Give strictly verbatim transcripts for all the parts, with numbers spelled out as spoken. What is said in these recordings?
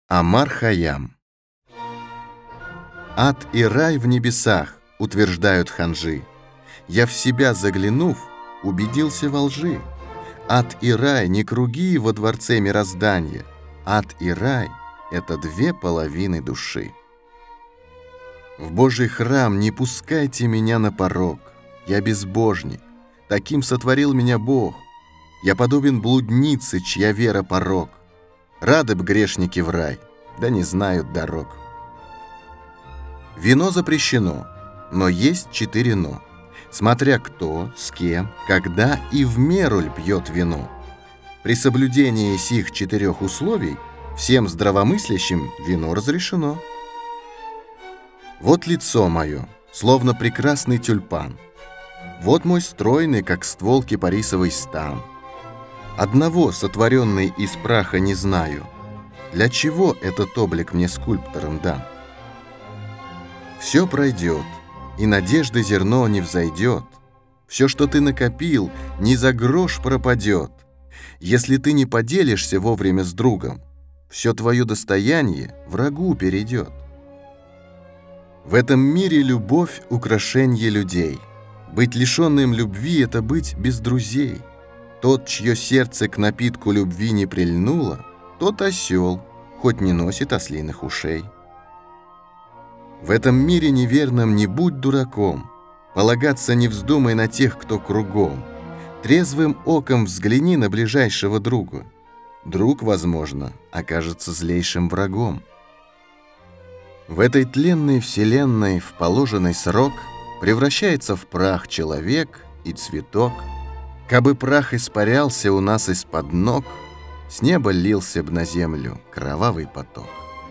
Омар Хайям. Ад и рай в небесах, утверждают ханжи. Я в себя заглянув, убедился во лжи. Ад и рай не круги во дворце мироздания. Ад и рай — это две половины души. В Божий храм не пускайте меня на порог. Я безбожник, таким сотворил меня Бог. Я подобен блуднице, чья вера порок. Рады б грешники в рай, да не знают дорог. Вино запрещено, но есть четыре «но». Смотря кто, с кем, когда и в меру ль пьет вино. При соблюдении сих четырех условий всем здравомыслящим вино разрешено. Вот лицо мое, словно прекрасный тюльпан. Вот мой стройный, как ствол кипарисовый стан. Одного, сотворенный из праха, не знаю. Для чего этот облик мне скульптором дан? Все пройдет, и надежды зерно не взойдет. Все, что ты накопил, ни за грош пропадет. Если ты не поделишься вовремя с другом, все твое достояние врагу перейдет. В этом мире любовь — украшенье людей. Быть лишенным любви — это быть без друзей. Тот, чье сердце к напитку любви не прильнуло, тот осел, хоть не носит ослиных ушей. В этом мире неверном не будь дураком, полагаться не вздумай на тех, кто кругом. Трезвым оком взгляни на ближайшего друга. Друг, возможно, окажется злейшим врагом. В этой тленной вселенной в положенный срок превращается в прах человек и цветок. Кабы прах испарялся у нас из-под ног, с неба лился б на землю кровавый поток.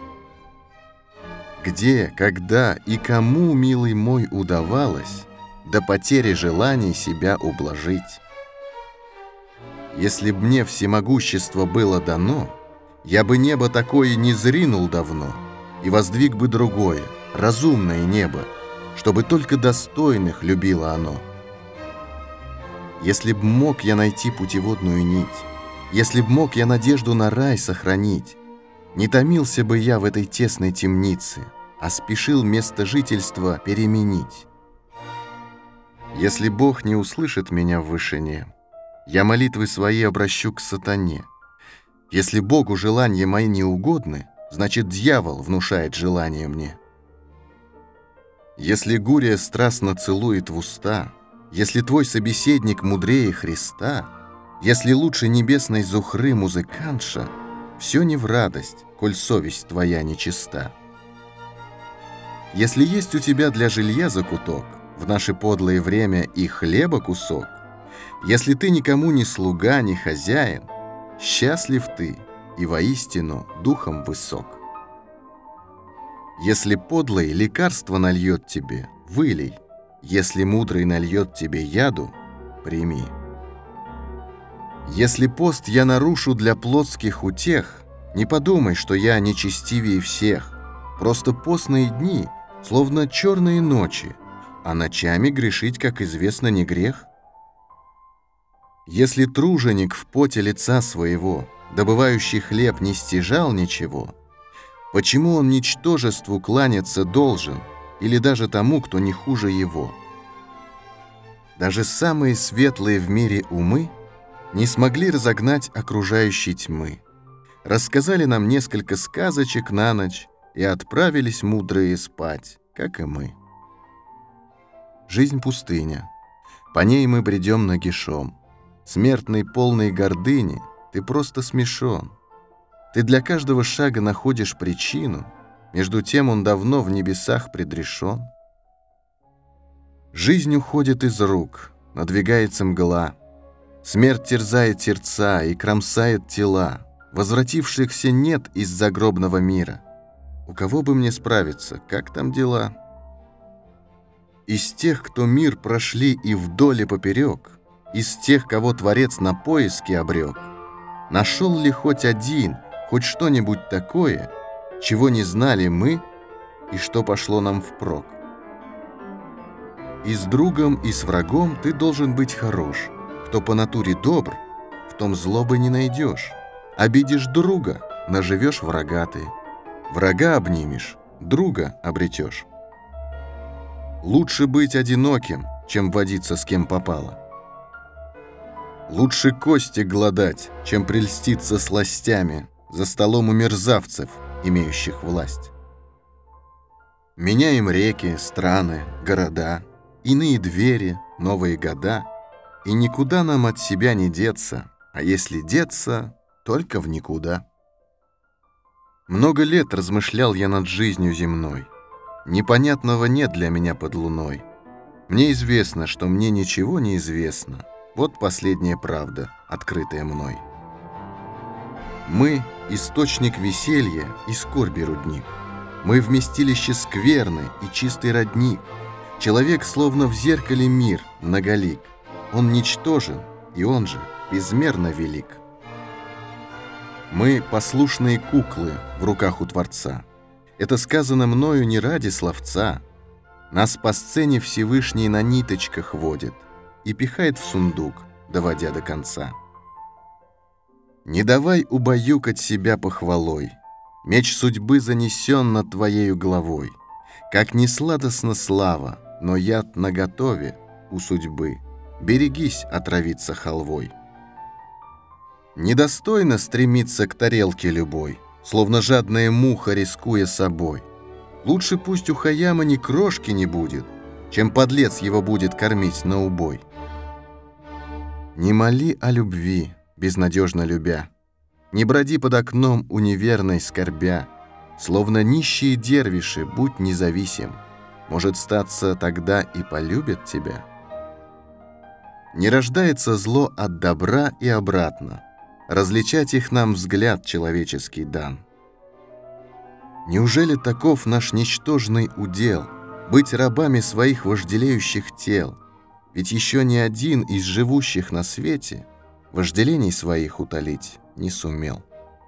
Где, когда и кому, милый мой, удавалось до потери желаний себя ублажить? Если б мне всемогущество было дано, я бы небо такое не зринул давно и воздвиг бы другое, разумное небо, чтобы только достойных любило оно. Если б мог я найти путеводную нить, если б мог я надежду на рай сохранить, не томился бы я в этой тесной темнице, а спешил место жительства переменить. Если Бог не услышит меня в вышине, я молитвы свои обращу к сатане. Если Богу желания мои не угодны, значит, дьявол внушает желание мне. Если Гурия страстно целует в уста, если твой собеседник мудрее Христа, если лучше небесной Зухры музыкантша, все не в радость, коль совесть твоя нечиста. Если есть у тебя для жилья закуток, в наше подлое время и хлеба кусок, если ты никому не слуга, не хозяин, счастлив ты и воистину духом высок. Если подлый лекарство нальет тебе, вылей, если мудрый нальет тебе яду, прими. Если пост я нарушу для плотских утех, не подумай, что я нечестивее всех. Просто постные дни, словно черные ночи, а ночами грешить, как известно, не грех. Если труженик в поте лица своего, добывающий хлеб, не стяжал ничего, почему он ничтожеству кланяться должен, или даже тому, кто не хуже его? Даже самые светлые в мире умы не смогли разогнать окружающей тьмы. Рассказали нам несколько сказочек на ночь и отправились мудрые спать, как и мы. Жизнь пустыня, по ней мы бредем нагишом. Смертный полной гордыни, ты просто смешон. Ты для каждого шага находишь причину, между тем он давно в небесах предрешен. Жизнь уходит из рук, надвигается мгла. Смерть терзает сердца и кромсает тела. Возвратившихся нет из загробного мира. У кого бы мне справиться, как там дела? Из тех, кто мир прошли и вдоль и поперек, из тех, кого Творец на поиски обрек, нашел ли хоть один, хоть что-нибудь такое, чего не знали мы и что пошло нам впрок? И с другом, и с врагом ты должен быть хорош. Кто по натуре добр, в том злобы не найдешь. Обидишь друга, наживешь врага ты. Врага обнимешь, друга обретешь. Лучше быть одиноким, чем водиться с кем попало. Лучше кости глодать, чем прельститься сластями за столом у мерзавцев, имеющих власть. Меняем реки, страны, города, иные двери, новые года, и никуда нам от себя не деться, а если деться, только в никуда. Много лет размышлял я над жизнью земной. Непонятного нет для меня под луной. Мне известно, что мне ничего не известно. Вот последняя правда, открытая мной. Мы — источник веселья и скорби рудник. Мы — вместилище скверны и чистый родник. Человек словно в зеркале мир, многолик. Он ничтожен, и он же безмерно велик. Мы — послушные куклы в руках у Творца. Это сказано мною не ради словца. Нас по сцене Всевышний на ниточках водит и пихает в сундук, доводя до конца. Не давай убаюкать себя похвалой. Меч судьбы занесен над твоею головой. Как не сладостна слава, но яд наготове у судьбы. Берегись отравиться халвой. Недостойно стремиться к тарелке любой, словно жадная муха, рискуя собой. Лучше пусть у Хаяма ни крошки не будет, чем подлец его будет кормить на убой. Не моли о любви, безнадежно любя. Не броди под окном у неверной скорбя. Словно нищие дервиши, будь независим. Может, статься, тогда и полюбят тебя. Не рождается зло от добра и обратно. Различать их нам взгляд человеческий дан. Неужели таков наш ничтожный удел, быть рабами своих вожделеющих тел? Ведь еще ни один из живущих на свете вожделений своих утолить не сумел.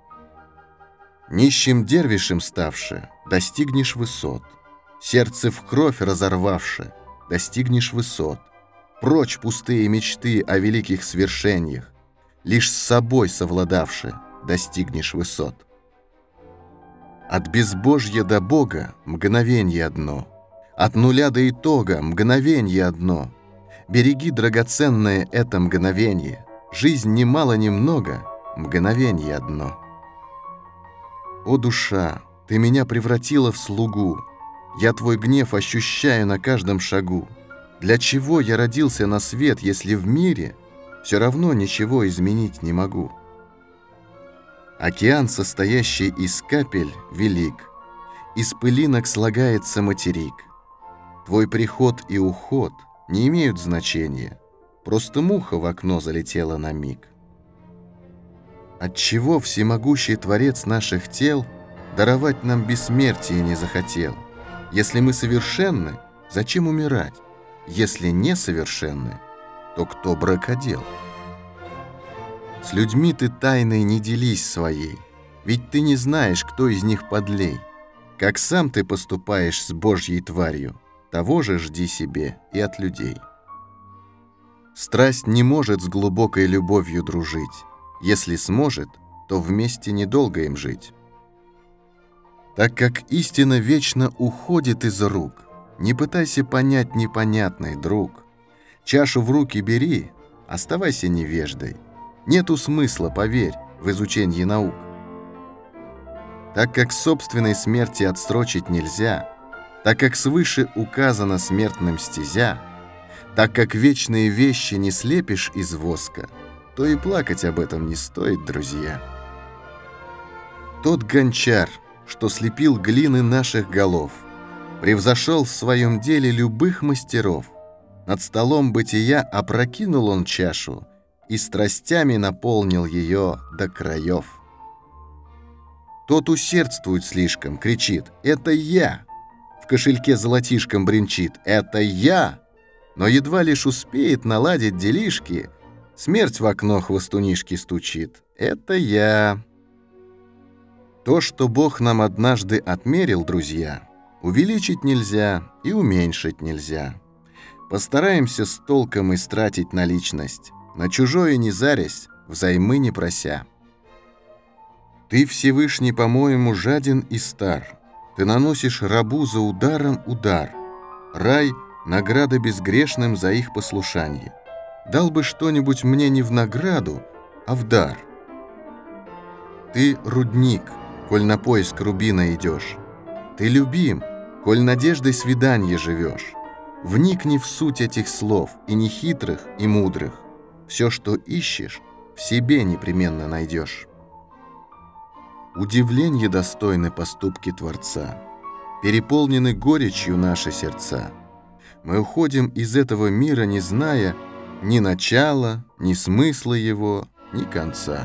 Нищим дервишем ставши, достигнешь высот. Сердце в кровь разорвавши, достигнешь высот. Прочь пустые мечты о великих свершениях. Лишь с собой совладавши, достигнешь высот. От безбожья до Бога мгновенье одно, от нуля до итога мгновенье одно. Береги, драгоценное, это мгновенье. Жизнь ни мало ни много, мгновенье одно. О, душа, ты меня превратила в слугу. Я твой гнев ощущаю на каждом шагу. Для чего я родился на свет, если в мире все равно ничего изменить не могу? Океан, состоящий из капель, велик. Из пылинок слагается материк. Твой приход и уход не имеют значения. Просто муха в окно залетела на миг. Отчего всемогущий Творец наших тел даровать нам бессмертие не захотел? Если мы совершенны, зачем умирать? Если несовершенны, то кто бракодел? С людьми ты тайной не делись своей, ведь ты не знаешь, кто из них подлей. Как сам ты поступаешь с Божьей тварью, того же жди себе и от людей. Страсть не может с глубокой любовью дружить. Если сможет, то вместе недолго им жить. Так как истина вечно уходит из рук, не пытайся понять непонятный, друг. Чашу в руки бери, оставайся невеждой. Нету смысла, поверь, в изучении наук. Так как собственной смерти отсрочить нельзя, так как свыше указано смертным стезя, так как вечные вещи не слепишь из воска, то и плакать об этом не стоит, друзья. Тот гончар, что слепил глины наших голов, превзошел в своем деле любых мастеров. Над столом бытия опрокинул он чашу и страстями наполнил ее до краев. Тот усердствует слишком, кричит: «Это я!» В кошельке золотишком бренчит: «Это я!» Но едва лишь успеет наладить делишки, смерть в окно хвостунишки стучит: «Это я!» То, что Бог нам однажды отмерил, друзья, увеличить нельзя и уменьшить нельзя. Постараемся с толком истратить наличность, на чужое не зарясь, взаймы не прося. Ты, Всевышний, по-моему, жаден и стар. Ты наносишь рабу за ударом удар. Рай — награда безгрешным за их послушание. Дал бы что-нибудь мне не в награду, а в дар. Ты рудник, коль на поиск рубина идешь. Ты любим, коль надеждой свиданья живешь. Вникни в суть этих слов, и нехитрых, и мудрых. Все, что ищешь, в себе непременно найдешь. Удивление достойны поступки Творца. Переполнены горечью наши сердца. Мы уходим из этого мира, не зная ни начала, ни смысла его, ни конца.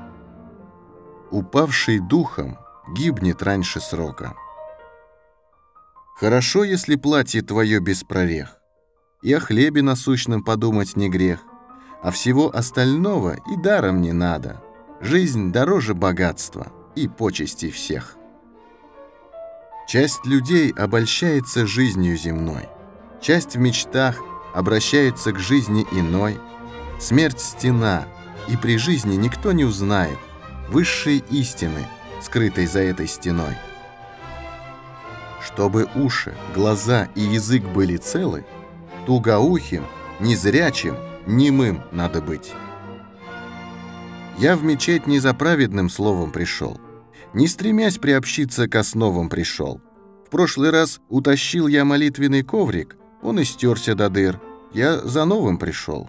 Упавший духом гибнет раньше срока. Хорошо, если платье твое без прорех, и о хлебе насущном подумать не грех, а всего остального и даром не надо. Жизнь дороже богатства и почестей всех. Часть людей обольщается жизнью земной, часть в мечтах обращается к жизни иной. Смерть — стена, и при жизни никто не узнает высшей истины, скрытой за этой стеной. Чтобы уши, глаза и язык были целы, тугоухим, незрячим, немым надо быть. Я в мечеть не за праведным словом пришел, не стремясь приобщиться к основам пришел. В прошлый раз утащил я молитвенный коврик, он и стерся до дыр, я за новым пришел.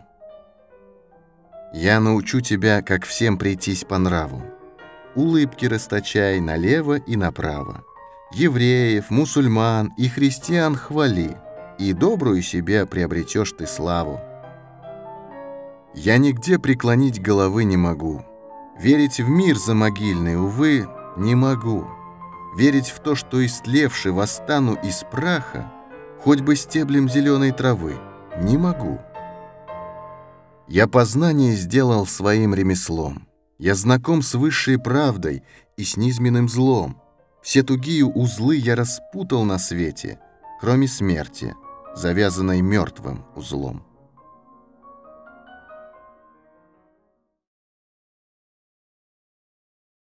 Я научу тебя, как всем прийтись по нраву. Улыбки расточай налево и направо. Евреев, мусульман и христиан хвали, и добрую себе приобретешь ты славу. Я нигде преклонить головы не могу. Верить в мир замогильный, увы, не могу. Верить в то, что истлевши восстану из праха, хоть бы стеблем зеленой травы, не могу. Я познание сделал своим ремеслом. Я знаком с высшей правдой и с низменным злом. Все тугие узлы я распутал на свете, кроме смерти, завязанной мертвым узлом.